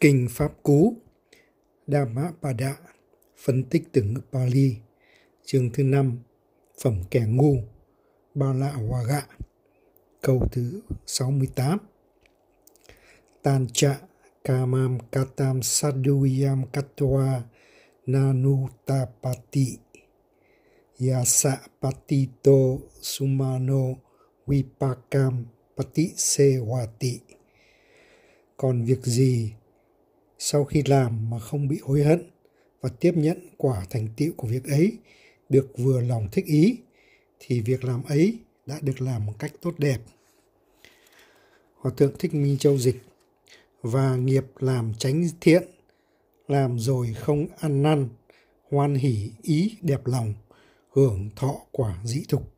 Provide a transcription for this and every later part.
Kinh Pháp Cú Dhammapada, phân tích từ ngữ Pali, chương thứ 5, phẩm kẻ ngu, Ba Lạ Hòa Gạ, câu thứ 68. Tancha kamam katam saduyam katwa nanutapati yasa patito sumano vipakam patisewati. Còn việc gì sau khi làm mà không bị hối hận và tiếp nhận quả thành tựu của việc ấy được vừa lòng thích ý, thì việc làm ấy đã được làm một cách tốt đẹp. Hòa thượng Thích Minh Châu dịch: và nghiệp làm chánh thiện, làm rồi không ăn năn, hoan hỷ ý đẹp lòng, hưởng thọ quả dĩ thục.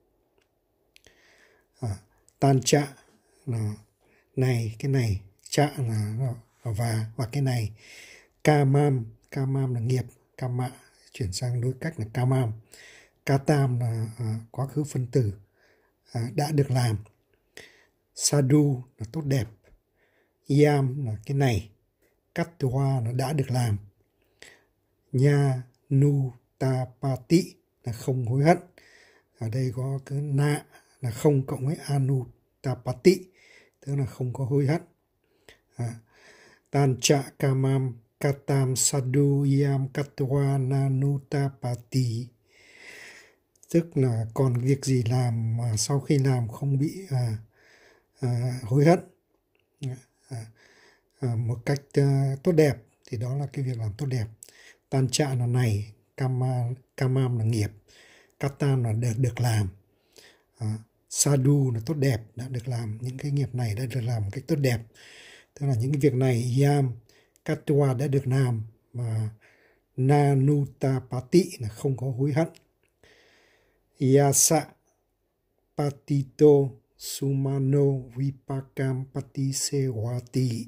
Tan trạ là này, cái này, trạ là và cái này. Kamam là nghiệp, kama chuyển sang đối cách là kamam. Katam là quá khứ phân tử, đã được làm. Sadhu là tốt đẹp. Yam là cái này. Katwa là đã được làm. Nha nu ta pati là không hối hận. Ở đây có cái na là không cộng với anu ta pati, tức là không có hối hận. Tancha kamam katam sadhu yam katwa nanutapati, tức là còn việc gì làm mà sau khi làm không bị hối hận một cách tốt đẹp, thì đó là cái việc làm tốt đẹp. Tancha là này, kamam là nghiệp, katam là được làm, sadhu là tốt đẹp, đã được làm. Những cái nghiệp này đã được làm một cách tốt đẹp, tức là những cái việc này. Yam katwa đã được làm, và nanutapati là không có hối hận. Yasa patito sumano vipakam patisewati,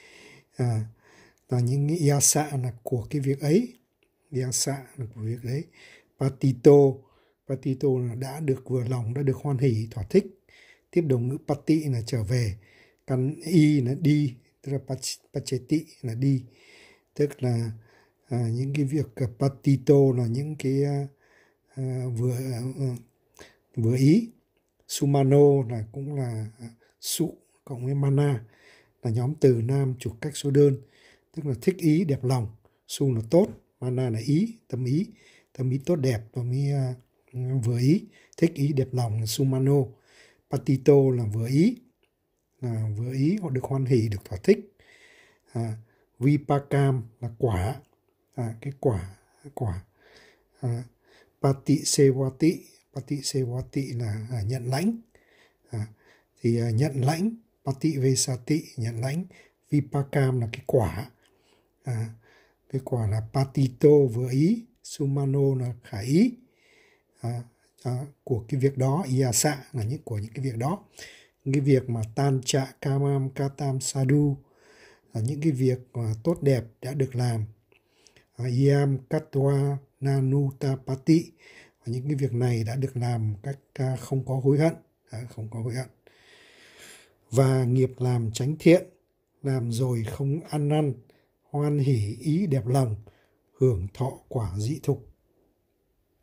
là những cái yasa là của cái việc ấy. Yasa là của việc ấy. Patito là đã được vừa lòng, đã được hoan hỷ, thỏa thích. Tiếp đồng ngữ pati là trở về. Căn y là đi, tức là pacheti là đi, tức là những cái việc patito là những cái vừa ý. Sumano là cũng là sụ cộng với mana, là nhóm từ nam chủ cách số đơn, tức là thích ý đẹp lòng. Su là tốt, mana là ý, tâm ý tốt đẹp, tâm ý vừa ý, thích ý đẹp lòng là sumano. Patito là vừa ý hoặc được hoan hỷ, được thỏa thích. Vipakam là quả, cái quả. Patisewati là nhận lãnh, thì nhận lãnh. Pativesati nhận lãnh. Vipakam là cái quả, cái quả là patito vừa ý, sumano là khả ý của cái việc đó. Yasa là của những cái việc đó. Những cái việc mà tancha kamam katam sadhu là những cái việc tốt đẹp đã được làm. Yam katwa nanutapati, những cái việc này đã được làm một cách không có hối hận, Và nghiệp làm chánh thiện, làm rồi không ăn năn, hoan hỷ ý đẹp lòng, hưởng thọ quả dĩ thục.